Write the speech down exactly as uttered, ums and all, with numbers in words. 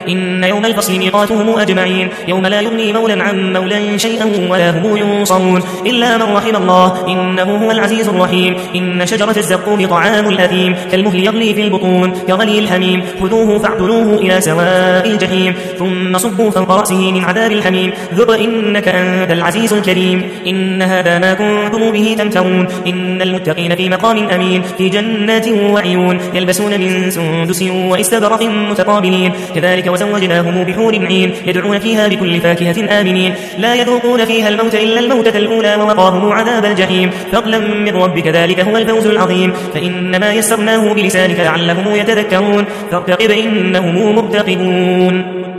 إن يوم الفصل ميقاتهم أجمعين يوم لا يغني مولا عن مولا شيئا ولا هم ينصرون إلا من رحم الله إنه هو العزيز الرحيم إن شجرة الزقوم طعام الأثيم كالمهل يغلي في البطون كغلي الحميم خذوه فاعتلوه إلى سواء الجحيم ثم صبوا فوق رأسه من عذاب الحميم ذق إنك أنت العزيز الكريم إن هذا ما كنتم به تمترون إن المتقين في مقام أمين في جنات وعيون يلبسون من سندس واستبرق متقابلين كذلك وزوجناهم بحور عين يدعون فيها بكل فاكهة آمنين لا يذوقون فيها الموت إلا الموتة الأولى ووقاهم عذاب الجحيم فضلا من ربك ذلك هو الفوز العظيم فإنما يسرناه بلسانك لعلهم يتذكرون فارتقب إنهم مرتقبون